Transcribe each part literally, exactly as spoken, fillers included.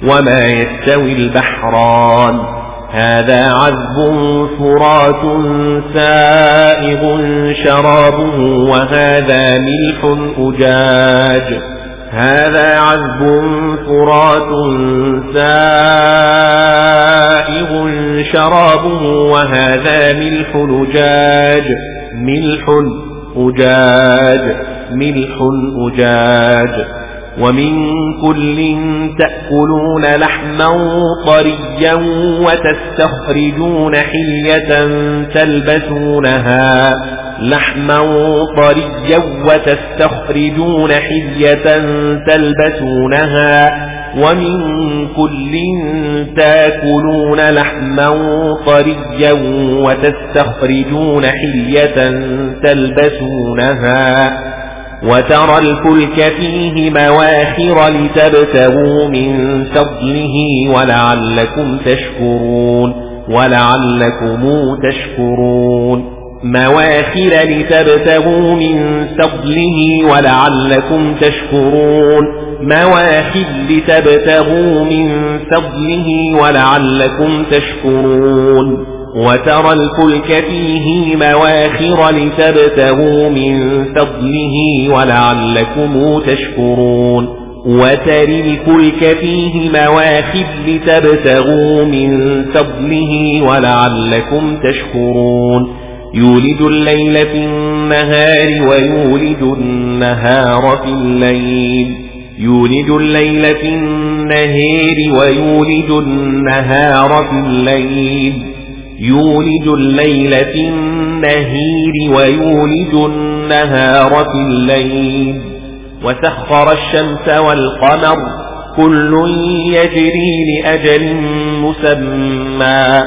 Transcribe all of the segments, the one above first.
وما يستوي البحران هذا عذب فرات سائغ شرابه وهذا ملح أجاج هذا عذب فرات سائغ شرابه وهذا ملح أجاج ملح أجاج ملح أجاج ومن كل تأكلون لحما طريا وتستخرجون حلية تلبسونها لحما طريا وتستخرجون حلية تلبسونها ومن كل تأكلون لحما طريا وتستخرجون حلية تلبسونها وترى الفلك فيه مواخر لتبتغوا من فضله ولعلكم تشكرون ولعلكم تشكرون مواخر لتبتغوا من فضله ولعلكم تشكرون مواخر لتبتغوا من فضله ولعلكم تشكرون وترى الفلك فيه مواخر لتبتغوا من فضله ولعلكم تشكرون وترى الفلك فيه مواخر لتبتغوا من فضله ولعلكم تشكرون يولد الليل في النهار ويولد النهار في الليل يولد الليل في النهار ويولد النهار في الليل يولد الليل في النهار ويولد النهار في الليل وسخر الشمس والقمر كل يجري لأجل مسمى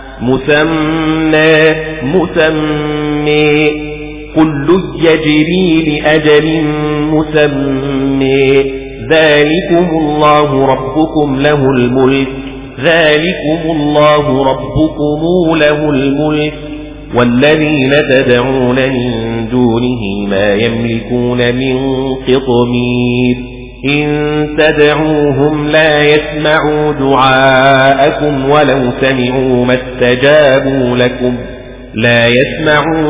مسمى مسمى كل يجري لأجل مسمى ذلكم الله ربكم له الملك ذلكم الله ربكم له الملك والذين تدعون من دونه ما يملكون من قطمير إن تدعوهم لا يسمعوا دعاءكم ولو سمعوا ما استجابوا لكم لا يسمعوا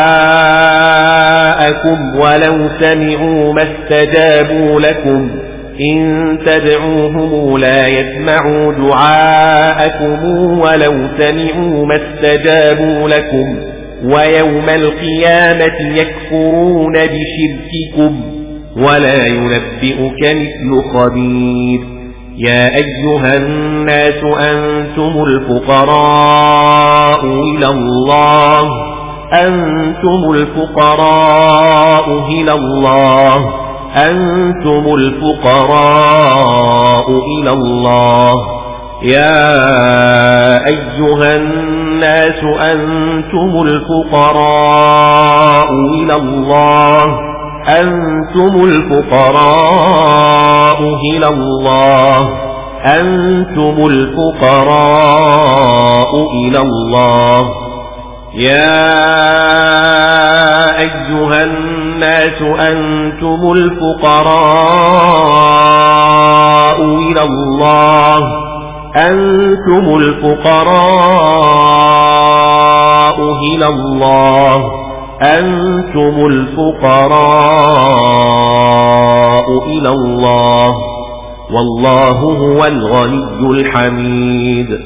دعاءكم ولو سمعوا ما استجابوا لكم إن تدعوهم لا يسمعوا دعاءكم ولو سمعوا ما استجابوا لكم ويوم القيامة يكفرون بشرككم ولا ينبئك مثل خبير يا أيها الناس أنتم الفقراء إلى الله أنتم الفقراء إلى الله أنتم الفقراء إلى الله يا أيها الناس أنتم الفقراء إلى الله أنتم الفقراء إلى الله أنتم الفقراء إلى الله يا أيها الناس أنتم الفقراء إلى الله أنتم الفقراء إلى الله أنتم الفقراء إلى الله والله هو الغني الحميد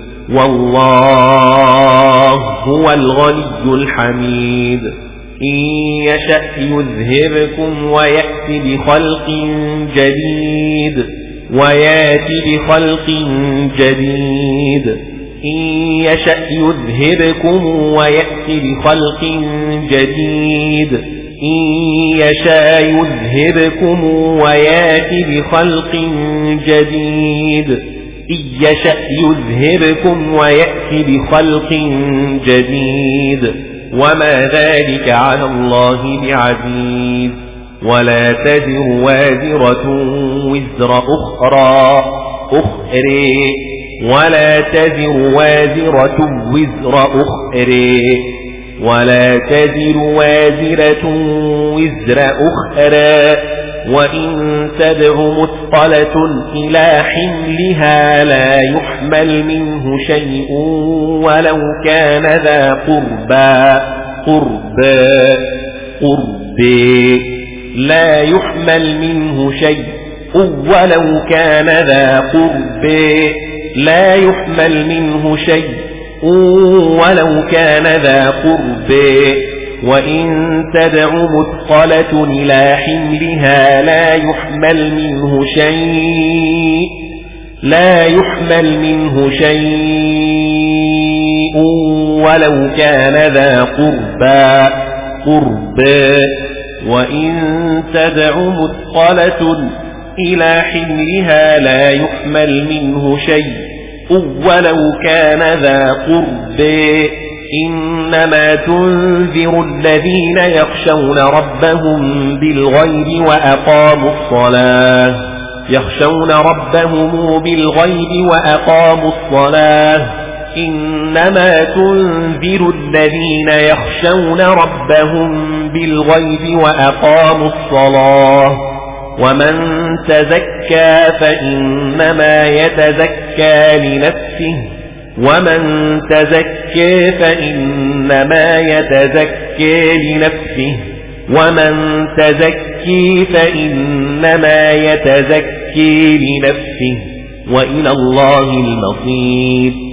والله هو الغني الحميد إن يشأ يذهبكم ويأتي بخلق جديد ويأتي بخلق جديد إن يشأ يذهبكم ويأتي بخلق جديد إن يشاء يذهبكم ويأتي بخلق جديد إن يشأ يذهبكم ويأتي بخلق جديد وما ذلك على الله بعزيز ولا تزر وازرة وزر أخرى أخرى ولا تزر وازرة وزر أخرى ولا تزر وازرة وزر أخرى وإن تدع مثقلة إلى حملها لا يحمل منه شيء ولو كان ذا قربى قربى قربى لا يحمل منه شيء ولو كان ذا قربى لا يحمل منه شيء ولو كان ذا قربى وإن تدع مثقلة إلى حملها لا يحمل منه شيء لا يحمل منه شيء ولو كان ذا قربى قربى وإن تدع مثقلة إلى حملها لا يحمل منه شيء ولو كان ذا قربى إنما تنذر الذين يخشون ربهم بالغيب وأقاموا الصلاة يخشون ربهم بالغيب وأقاموا الصلاة إنما تنذر الذين يخشون ربهم بالغيب وأقاموا الصلاة ومن تزكى فإنما يتزكى لنفسه ومن تزكى فإنما يتزكى لنفسه ومن تزكي فإنما يتزكي لنفسه وإلى الله المصير